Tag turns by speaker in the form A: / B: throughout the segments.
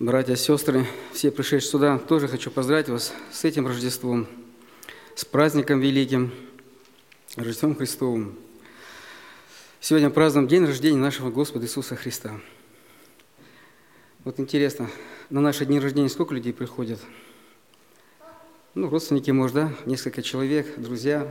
A: Братья, сестры, все пришедшие сюда, тоже хочу поздравить вас с этим Рождеством, с праздником великим, Рождеством Христовым. Сегодня празднуем день рождения нашего Господа Иисуса Христа. Вот интересно, на наши дни рождения сколько людей приходят? Родственники, может, да? Несколько человек, друзья.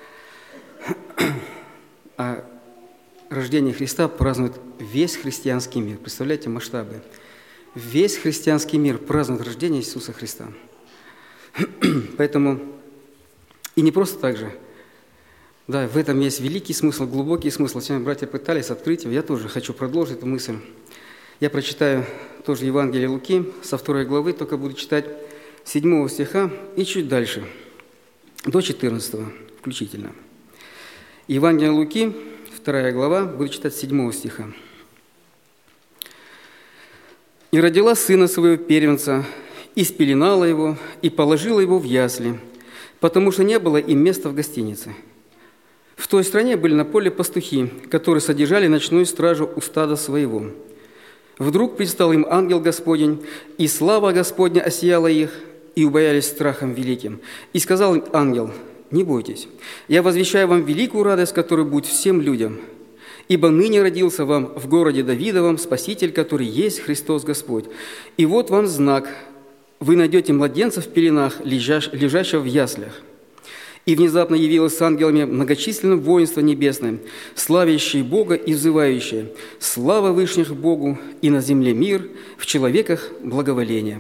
A: А рождение Христа празднует весь христианский мир. Представляете масштабы? Весь христианский мир празднует рождение Иисуса Христа. Поэтому, и не просто так же, да, в этом есть великий смысл, глубокий смысл. Сегодня братья пытались открыть его, я тоже хочу продолжить эту мысль. Я прочитаю тоже Евангелие Луки со 2 главы, только буду читать 7 стиха и чуть дальше, до 14 включительно. Евангелие Луки, 2 глава, буду читать 7 стиха. «И родила сына своего первенца, и спеленала его, и положила его в ясли, потому что не было им места в гостинице. В той стране были на поле пастухи, которые содержали ночную стражу у стада своего. Вдруг предстал им ангел Господень, и слава Господня осияла их, и убоялись страхом великим. И сказал им ангел: не бойтесь, я возвещаю вам великую радость, которая будет всем людям. Ибо ныне родился вам в городе Давидовом Спаситель, который есть Христос Господь. И вот вам знак: вы найдете младенца в пеленах, лежащего в яслях». И внезапно явилось с ангелами многочисленное воинство небесное, славящее Бога и взывающее: «Слава вышних Богу, и на земле мир, в человеках благоволение».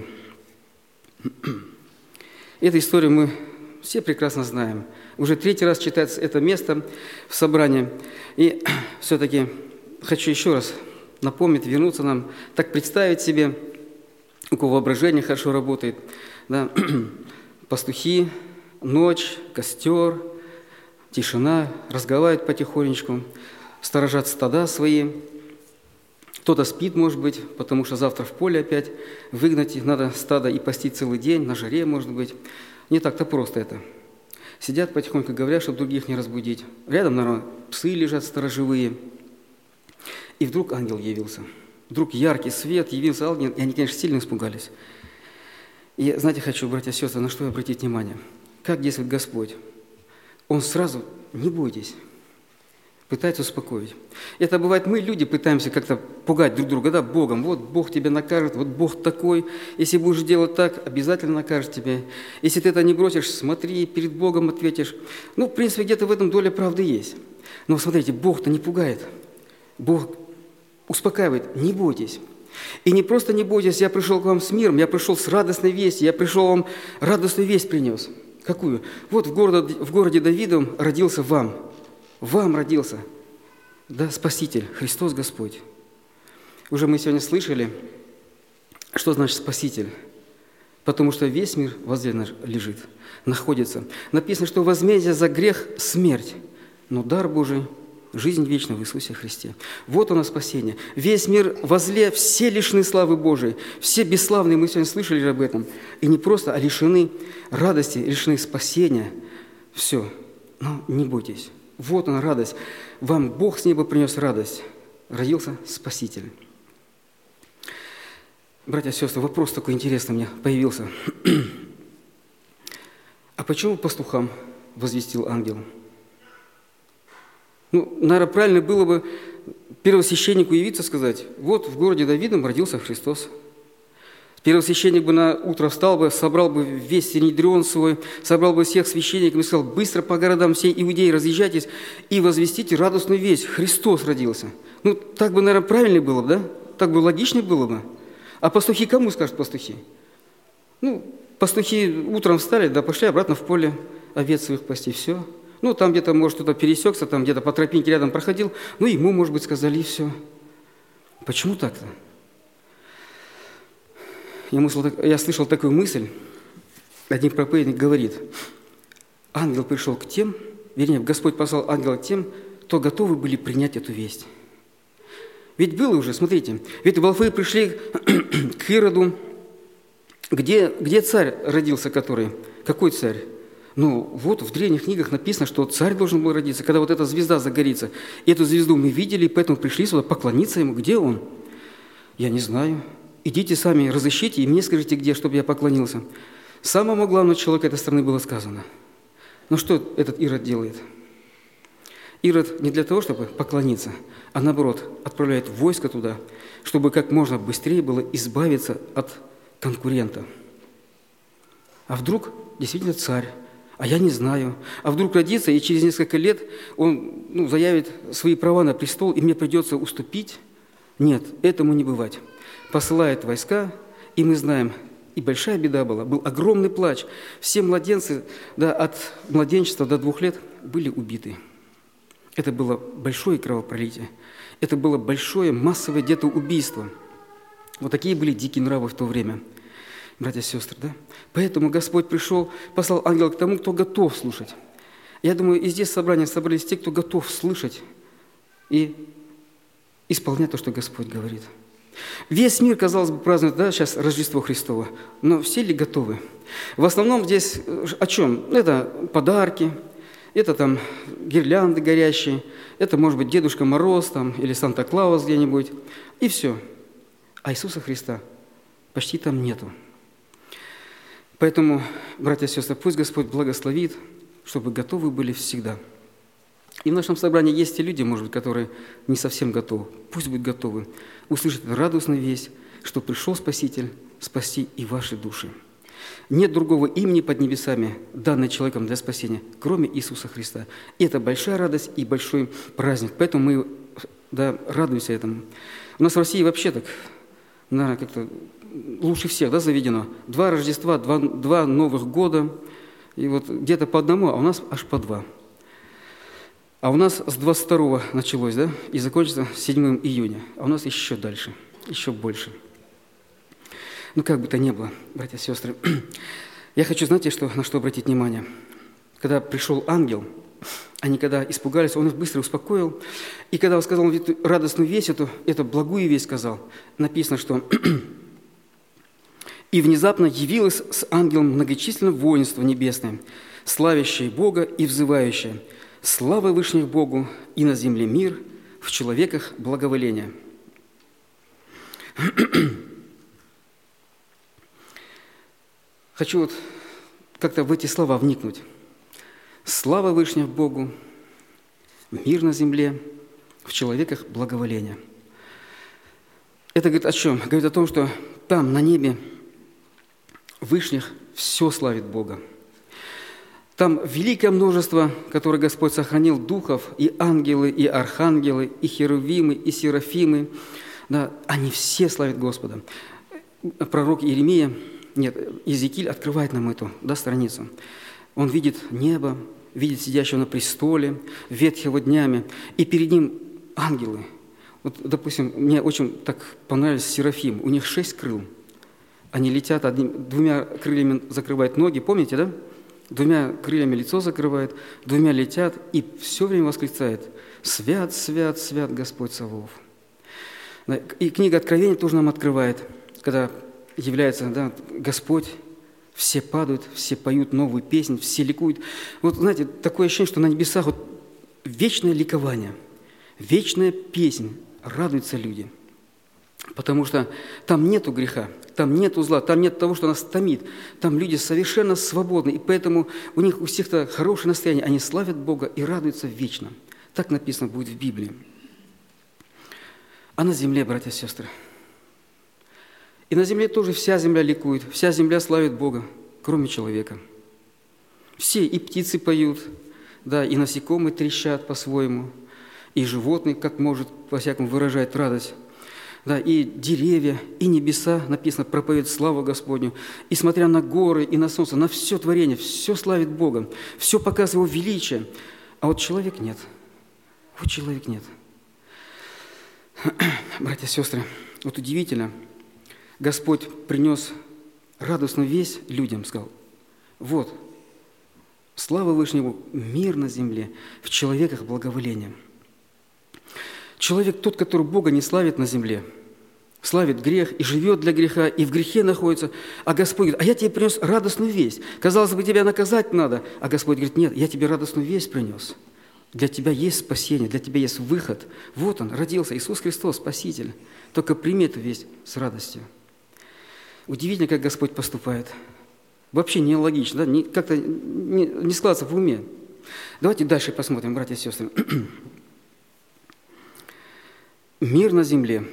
A: Эту историю мы все прекрасно знаем. Уже 3-й раз читается это место в собрании. И все-таки хочу еще раз напомнить, вернуться нам, так представить себе, у кого воображение хорошо работает, да, пастухи, ночь, костер, тишина, разговаривают потихонечку, сторожат стада свои. Кто-то спит, может быть, потому что завтра в поле опять выгнать их, надо стадо и пасти целый день, на жаре, может быть. Не так-то просто это. Сидят потихоньку, говорят, чтобы других не разбудить. Рядом, наверное, псы лежат сторожевые. И вдруг ангел явился. Вдруг яркий свет, явился ангел, и они, конечно, сильно испугались. И, знаете, хочу, братья и сестры, на что обратить внимание. Как действует Господь? Он сразу: не бойтесь, пытается успокоить. Это бывает, мы, люди, пытаемся как-то пугать друг друга, да, Богом. Вот Бог тебя накажет, вот Бог такой. Если будешь делать так, обязательно накажет тебя. Если ты это не бросишь, смотри, перед Богом ответишь. В принципе, где-то в этом доля правды есть. Но смотрите, Бог-то не пугает. Бог успокаивает: не бойтесь. И не просто не бойтесь, я пришел к вам с миром, я пришел с радостной вестью, я пришел вам радостную весть принес. Какую? Вот в городе Давидовом родился вам родился, да, Спаситель, Христос Господь. Уже мы сегодня слышали, что значит Спаситель. Потому что весь мир возле нас лежит, находится. Написано, что возмездие за грех – смерть, но дар Божий – жизнь вечная в Иисусе Христе. Вот оно спасение. Весь мир возле, все лишены славы Божией, все бесславные, мы сегодня слышали об этом. И не просто, а лишены радости, лишены спасения. Все, но не бойтесь. Вот она радость. Вам Бог с неба принес радость. Родился Спаситель. Братья и сестры, вопрос такой интересный у меня появился. А почему пастухам возвестил ангел? Наверное, правильно было бы первосвященнику явиться, сказать: вот в городе Давидом родился Христос. Первосвященник бы на утро встал бы, собрал бы весь Синедрион свой, собрал бы всех священников и сказал: быстро по городам всей Иудеи разъезжайтесь и возвестите радостную весть: Христос родился. Так бы, наверное, правильнее было бы, да? Так бы логичнее было бы. А пастухи кому скажут пастухи? Пастухи утром встали, да пошли обратно в поле овец своих пасти, все. Там где-то, может, кто-то пересекся, там где-то по тропинке рядом проходил, ему, может быть, сказали, и все. Почему так-то? Я слышал такую мысль, один проповедник говорит: ангел пришел к тем, Господь послал ангела к тем, кто готовы были принять эту весть. Ведь было уже, смотрите, ведь волхвы пришли к Ироду, где царь родился, который? Какой царь? Вот в древних книгах написано, что царь должен был родиться, когда вот эта звезда загорится. И эту звезду мы видели, поэтому пришли сюда поклониться ему. Где он? Я не знаю. идите сами, разыщите, и мне скажите, где, чтобы я поклонился. Самому главному человеку этой страны было сказано. Но что этот Ирод делает? Ирод не для того, чтобы поклониться, а наоборот, отправляет войско туда, чтобы как можно быстрее было избавиться от конкурента. А вдруг действительно царь, а я не знаю, а вдруг родится, и через несколько лет он заявит свои права на престол, и мне придется уступить? Нет, этому не бывать. Посылает войска, и мы знаем, и большая беда была, был огромный плач. Все младенцы от младенчества до 2 лет были убиты. Это было большое кровопролитие. Это было большое массовое детоубийство. Вот такие были дикие нравы в то время. Братья и сестры, да? Поэтому Господь пришел, послал ангела к тому, кто готов слушать. Я думаю, и здесь собрание собрались те, кто готов слышать и исполнять то, что Господь говорит. Весь мир, казалось бы, празднует, сейчас Рождество Христово, но все ли готовы? В основном здесь о чем? Это подарки, это там гирлянды горящие, это, может быть, Дедушка Мороз там, или Санта-Клаус где-нибудь, и все. А Иисуса Христа почти там нету. Поэтому, братья и сестры, пусть Господь благословит, чтобы готовы были всегда. И в нашем собрании есть те люди, может быть, которые не совсем готовы. Пусть будут готовы услышать радостную весть, что пришел Спаситель спасти и ваши души. Нет другого имени под небесами, данного человеком для спасения, кроме Иисуса Христа. И это большая радость и большой праздник. Поэтому мы радуемся этому. У нас в России вообще так, наверное, как-то лучше всех заведено. 2 Рождества, 2 Новых года. И вот где-то по одному, а у нас аж по 2. А у нас с 22-го началось, и закончится 7 июня. А у нас еще дальше, еще больше. Как бы то ни было, братья и сестры, я хочу, знаете, на что обратить внимание? Когда пришел ангел, они когда испугались, он их быстро успокоил. И когда он сказал эту радостную весть, эту благую весть сказал, написано, что «И внезапно явилось с ангелом многочисленное воинство небесное, славящее Бога и взывающее, слава Вышних Богу, и на земле мир, в человеках благоволение». Хочу как-то в эти слова вникнуть. Слава Вышних Богу, мир на земле, в человеках благоволение. Это говорит о чем? Говорит о том, что там, на небе, Вышних все славит Бога. Там великое множество, которое Господь сохранил, духов, и ангелы, и архангелы, и херувимы, и серафимы. Они все славят Господа. Пророк Иезекииль открывает нам эту страницу. Он видит небо, видит сидящего на престоле, ветхого днями, и перед ним ангелы. Вот, допустим, мне очень так понравились серафим. У них 6 крыл. Они летят, 2 крыльями закрывают ноги, помните, да? 2 крыльями лицо закрывает, 2 летят, и все время восклицает: «Свят, свят, свят Господь Саваоф». И книга Откровения тоже нам открывает, когда является Господь, все падают, все поют новую песнь, все ликуют. Вот, знаете, такое ощущение, что на небесах вечное ликование, вечная песнь, радуются люди. Потому что там нету греха, там нету зла, там нет того, что нас томит. Там люди совершенно свободны, и поэтому у них у всех-то хорошее настроение. Они славят Бога и радуются вечно. Так написано будет в Библии. А на земле, братья и сестры, и на земле тоже вся земля ликует, вся земля славит Бога, кроме человека. Все, и птицы поют, и насекомые трещат по-своему, и животные, как может, по-всякому выражает радость. И деревья, и небеса, написано, проповедуют славу Господню. И смотря на горы, и на солнце, на все творение, все славит Бога, все показывает Его величие. А вот человек нет. Вот человек нет. Братья и сестры, вот удивительно, Господь принес радостную весть людям, сказал: вот, слава Вышнему, мир на земле, в человеках благоволение. Человек тот, который Бога не славит на земле, славит грех и живет для греха, и в грехе находится. А Господь говорит: а я тебе принес радостную весть. Казалось бы, тебя наказать надо. А Господь говорит: нет, я тебе радостную весть принес. Для тебя есть спасение, для тебя есть выход. Вот Он, родился, Иисус Христос, Спаситель. Только прими эту весть с радостью. Удивительно, как Господь поступает. Вообще нелогично, да? Как-то не складывается в уме. Давайте дальше посмотрим, братья и сестры. Мир на земле.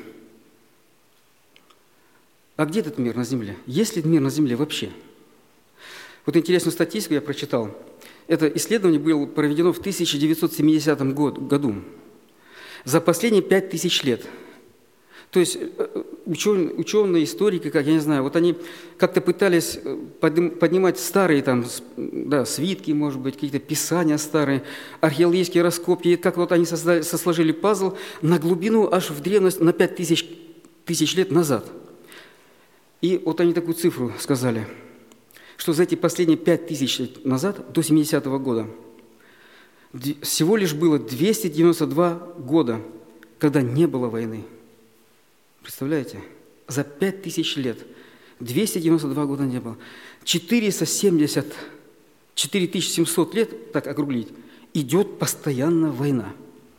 A: А где этот мир на земле? Есть ли мир на земле вообще? Вот интересную статистику я прочитал. Это исследование было проведено в 1970 году. За последние 5000 лет. То есть ученые, историки, как я не знаю, вот они как-то пытались поднимать старые там, да, свитки, может быть, какие-то писания старые, археологические раскопки, и как вот они сосложили пазл на глубину аж в древность на 5000 лет назад. И вот они такую цифру сказали, что за эти последние 5000 лет назад, до 70-го года, всего лишь было 292 года, когда не было войны. Представляете? За 5000 лет 292 года не было. 4700 лет, так округлить, идет постоянно война.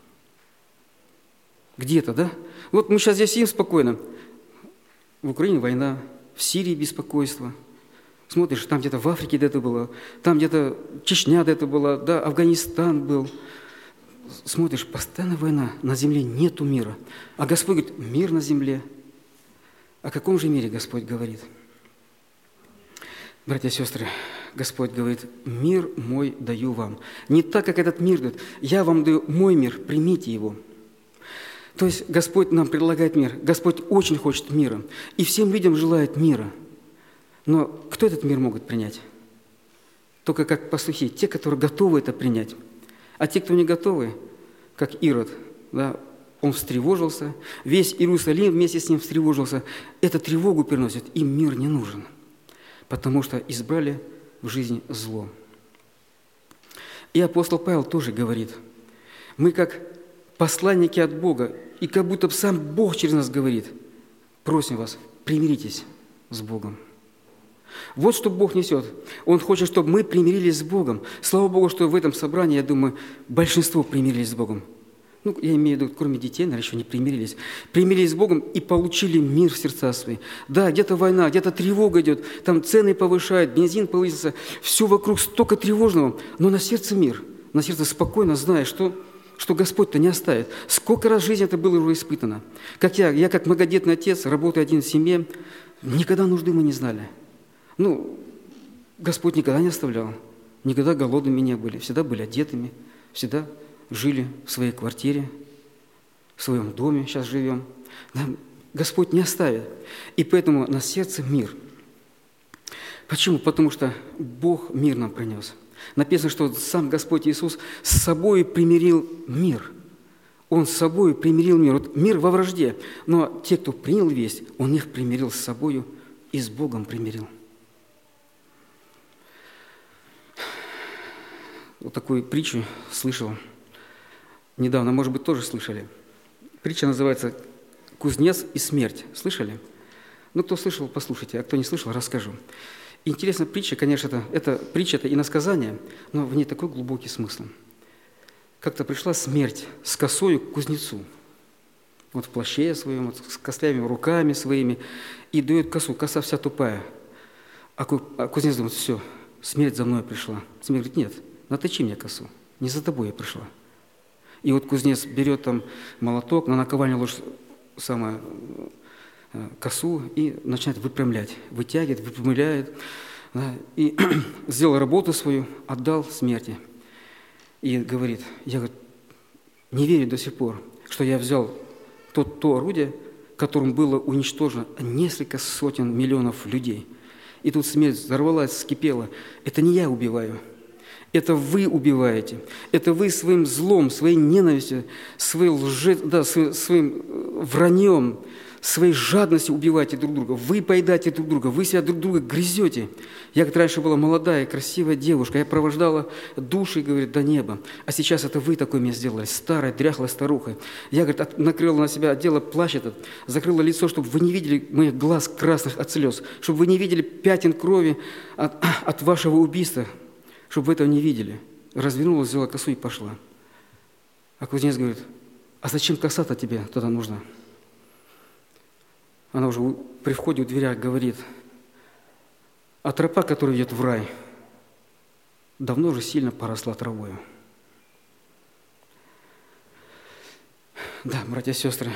A: Где-то, да? Вот мы сейчас здесь сидим спокойно. В Украине война, в Сирии беспокойство. Смотришь, там где-то в Африке это было, там где-то Чечня это была, да, Афганистан был. Смотришь, постоянно война, на земле нету мира. А Господь говорит, мир на земле. О каком же мире Господь говорит? Братья и сестры, Господь говорит, мир мой даю вам. Не так, как этот мир дает. Я вам даю мой мир, примите его. То есть Господь нам предлагает мир. Господь очень хочет мира. И всем людям желает мира. Но кто этот мир может принять? Только как пастухи, те, которые готовы это принять. А те, кто не готовы, как Ирод, да, он встревожился, весь Иерусалим вместе с ним встревожился. Эту тревогу переносит, им мир не нужен, потому что избрали в жизнь зло. И апостол Павел тоже говорит, мы как посланники от Бога, и как будто сам Бог через нас говорит, просим вас, примиритесь с Богом. Вот что Бог несет. Он хочет, чтобы мы примирились с Богом. Слава Богу, что в этом собрании, я думаю, большинство примирились с Богом. Ну, я имею в виду, кроме детей, наверное, еще не примирились. Примирились с Богом и получили мир в сердца свои. Да, где-то война, где-то тревога идет, там цены повышают, бензин повысился, все вокруг столько тревожного, но на сердце мир, на сердце спокойно, зная, что Господь-то не оставит. Сколько раз в жизни это было уже испытано. Как я как многодетный отец, работаю один в семье, никогда нужды мы не знали. Ну, Господь никогда не оставлял, никогда голодными не были, всегда были одетыми, всегда жили в своей квартире, в своем доме, сейчас живем. Да, Господь не оставит. И поэтому на сердце мир. Почему? Потому что Бог мир нам принес. Написано, что сам Господь Иисус с собой примирил мир. Он с собой примирил мир. Вот мир во вражде, но те, кто принял весть, Он их примирил с собою и с Богом примирил. Вот такую притчу слышал недавно, может быть, тоже слышали. Притча называется «Кузнец и смерть». Слышали? Ну, кто слышал, послушайте, а кто не слышал, расскажу. Интересная притча, конечно, это притча, это иносказание, но в ней такой глубокий смысл. Как-то пришла смерть с косою к кузнецу. Вот в плаще своем, вот с костлявыми руками своими, и дает косу, коса вся тупая. А кузнец думает, все, смерть за мной пришла. Смерть говорит, нет, наточи мне косу, не за тобой я пришла. И вот кузнец берет там молоток, на наковальню ложит косу и начинает выпрямлять, вытягивает, выпрямляет. Да, и сделал работу свою, отдал смерти. И говорит, я говорит, не верю до сих пор, что я взял то орудие, которым было уничтожено несколько сотен миллионов людей. И тут смерть взорвалась, вскипела. Это не я убиваю. Это вы убиваете. Это вы своим злом, своей ненавистью, своим враньем, своей жадностью убиваете друг друга. Вы поедаете друг друга, вы себя друг друга грызете. Я как раньше была молодая, красивая девушка, я провождала души, говорит, до неба. А сейчас это вы такой меня сделали, старая, дряхлая старуха. Я, говорит, накрыла на себя, одела плащ этот, закрыла лицо, чтобы вы не видели моих глаз красных от слез, чтобы вы не видели пятен крови от вашего убийства, чтобы вы этого не видели. Развернулась, взяла косу и пошла. А кузнец говорит, а зачем коса-то тебе тогда нужна? Она уже при входе у дверях говорит, А тропа, которая ведет в рай, давно уже сильно поросла травою. Да, братья и сестры,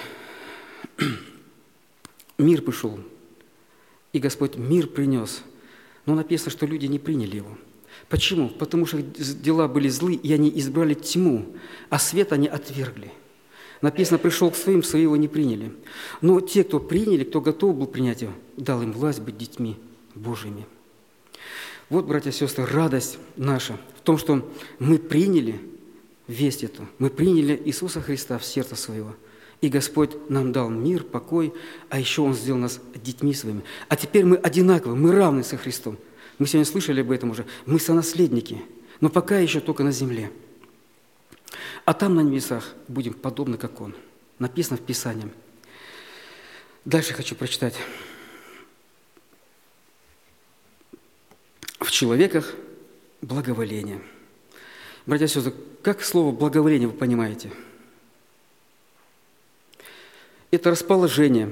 A: мир пришел, и Господь мир принес. Но написано, что люди не приняли его. Почему? Потому что дела были злы, и они избрали тьму, а свет они отвергли. Написано, пришел к своим, свои его не приняли. Но те, кто приняли, кто готов был принять его, дал им власть быть детьми Божьими. Вот, братья и сестры, радость наша в том, что мы приняли весть эту, мы приняли Иисуса Христа в сердце своего. И Господь нам дал мир, покой, а еще Он сделал нас детьми своими. А теперь мы одинаковы, мы равны со Христом. Мы сегодня слышали об этом уже. Мы сонаследники, но пока еще только на земле. А там на небесах будем подобны, как Он. Написано в Писании. Дальше хочу прочитать. В человеках благоволение. Братья и сестры, как слово благоволение вы понимаете? Это расположение,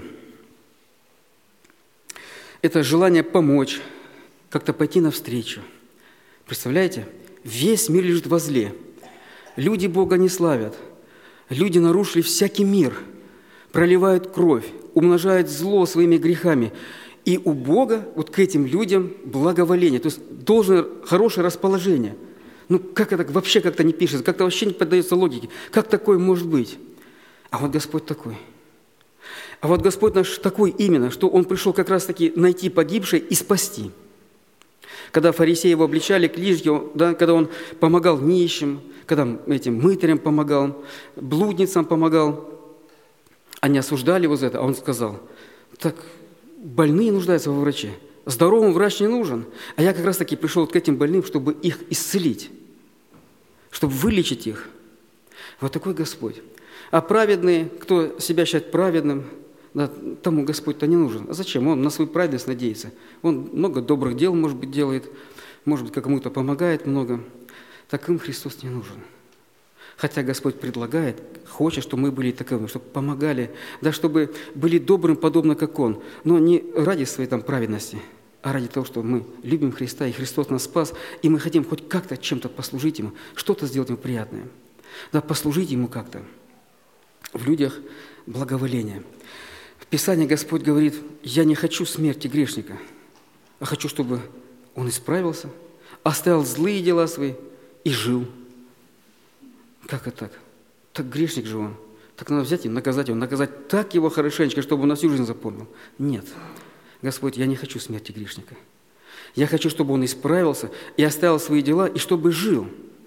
A: это желание помочь, как-то пойти навстречу. Представляете? Весь мир лежит во зле. Люди Бога не славят. Люди нарушили всякий мир, проливают кровь, умножают зло своими грехами. И у Бога вот к этим людям благоволение, то есть должно хорошее расположение. Ну, как это вообще как-то не пишется, как-то вообще не поддается логике. Как такое может быть? А вот Господь такой. А вот Господь наш такой именно, что Он пришел как раз-таки найти погибшее и спасти. Когда фарисеи его обличали, книжники, да, когда Он помогал нищим, когда этим мытарям помогал, блудницам помогал, они осуждали его за это, а Он сказал, так больные нуждаются во враче, здоровым врач не нужен, а я как раз-таки пришел к этим больным, чтобы их исцелить, чтобы вылечить их. Вот такой Господь. А праведные, кто себя считает праведным, да, тому Господь-то не нужен. А зачем? Он на свою праведность надеется. Он много добрых дел, может быть, делает, может быть, кому-то помогает много. Таким Христос не нужен. Хотя Господь предлагает, хочет, чтобы мы были таковыми, чтобы помогали, да, чтобы были добрым, подобно как Он. Но не ради своей там праведности, а ради того, что мы любим Христа, и Христос нас спас, и мы хотим хоть как-то чем-то послужить Ему, что-то сделать Ему приятное. Да, послужить Ему как-то. В людях благоволение. В Писании Господь говорит, я не хочу смерти грешника, а хочу, чтобы он исправился, оставил злые дела свои и жил. Как это так? Так грешник же он. Так надо взять и наказать его, наказать так его хорошенечко, чтобы он на всю жизнь запомнил. Нет. Господь, я не хочу смерти грешника. Я хочу, чтобы он исправился и оставил свои дела, и чтобы жил.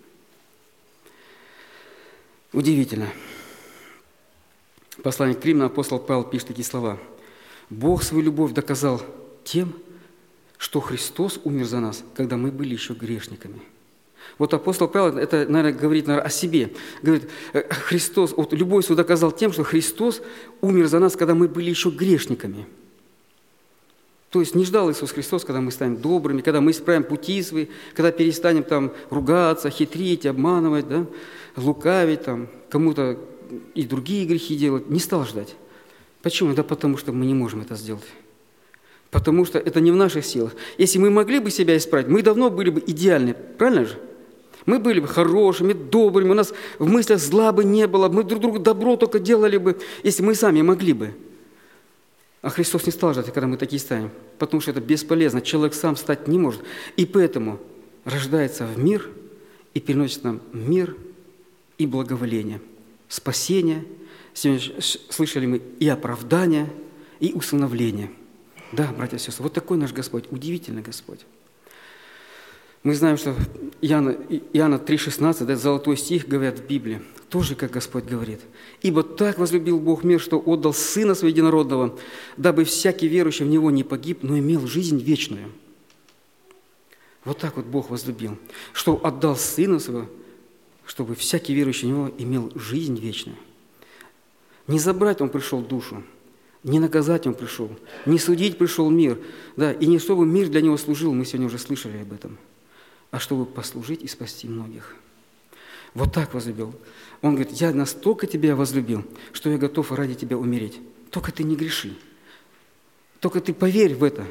A: Удивительно. Послание к Римлянам апостол Павел пишет такие слова. «Бог свою любовь доказал тем, что Христос умер за нас, когда мы были еще грешниками». Вот апостол Павел, это, наверное, говорит о себе. Говорит, Христос, вот любовь свою доказал тем, что Христос умер за нас, когда мы были еще грешниками. То есть не ждал Иисус Христос, когда мы станем добрыми, когда мы исправим пути свои, когда перестанем там ругаться, хитрить, обманывать, да, лукавить, там, кому-то и другие грехи делать. Не стал ждать. Почему? Да потому что мы не можем это сделать. Потому что это не в наших силах. Если мы могли бы себя исправить, мы давно были бы идеальны. Правильно же? Мы были бы хорошими, добрыми, у нас в мыслях зла бы не было, мы друг другу добро только делали бы, если мы сами могли бы. А Христос не стал ждать, когда мы такие станем, потому что это бесполезно, человек сам стать не может. И поэтому рождается в мир и переносит нам мир и благоволение, спасение. Сегодня слышали мы и оправдание, и усыновление. Да, братья и сестры, вот такой наш Господь, удивительный Господь. Мы знаем, что Иоанна 3,16, да, золотой стих, говорят в Библии, тоже как Господь говорит. «Ибо так возлюбил Бог мир, что отдал Сына Своего Единородного, дабы всякий верующий в Него не погиб, но имел жизнь вечную». Вот так вот Бог возлюбил, что отдал Сына Своего, чтобы всякий верующий в Него имел жизнь вечную. Не забрать Он пришел душу, не наказать Он пришел, не судить пришел мир, да, и не чтобы мир для Него служил, мы сегодня уже слышали об этом, а чтобы послужить и спасти многих. Вот так возлюбил. Он говорит, я настолько тебя возлюбил, что я готов ради тебя умереть. Только ты не греши. Только ты поверь в это.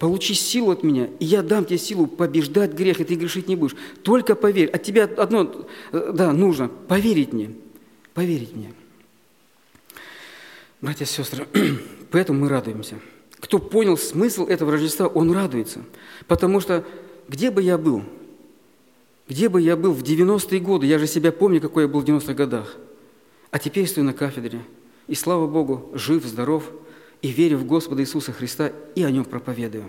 A: получи силу от меня, и я дам тебе силу побеждать грех, и ты грешить не будешь. Только поверь. От тебя одно, нужно – поверить мне. Поверить мне. Братья и сестры, поэтому мы радуемся. Кто понял смысл этого Рождества, он радуется. Потому что где бы я был в 90-е годы, я же себя помню, какой я был в 90-х годах, а теперь стою на кафедре, и, слава Богу, жив, здоров, и верю в Господа Иисуса Христа, и о Нем проповедую.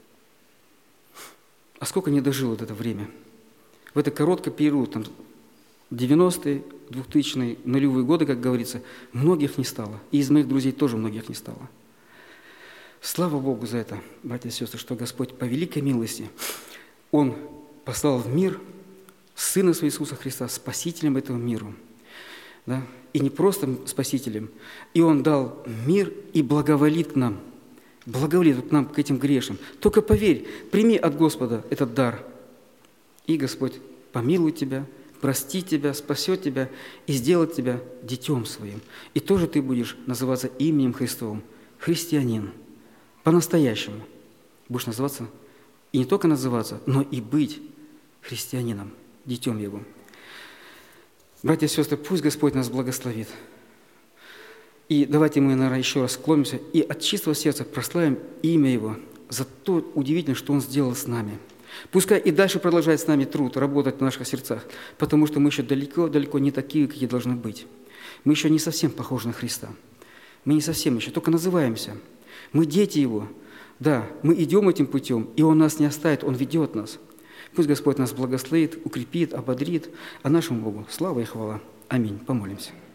A: А сколько не дожил вот это время? В это короткий период, 90-е, 2000-е, нулевые годы, как говорится, многих не стало. И из моих друзей тоже многих не стало. Слава Богу за это, братья и сестры, что Господь по великой милости, Он послал в мир Сына Своего Иисуса Христа, Спасителем этого мира. Да? И не просто Спасителем. И Он дал мир и благоволит к нам. Благоволит к нам, к этим грешным. Только поверь, прими от Господа этот дар. И Господь помилует тебя, простит тебя, спасет тебя и сделает тебя детем Своим. И тоже ты будешь называться именем Христовым. Христианин. По-настоящему. Будешь называться, и не только называться, но и быть христианином, детем Его. Братья и сестры, пусть Господь нас благословит. И давайте мы, наверное, еще раз склонимся и от чистого сердца прославим имя Его за то удивительное, что Он сделал с нами. Пускай и дальше продолжает с нами труд, работать в наших сердцах, потому что мы еще далеко не такие, какие должны быть. Мы еще не совсем похожи на Христа. Мы не совсем еще, только называемся. Мы дети Его. Да, мы идем этим путем, и Он нас не оставит, Он ведет нас. Пусть Господь нас благословит, укрепит, ободрит, а нашему Богу слава и хвала. Аминь. Помолимся.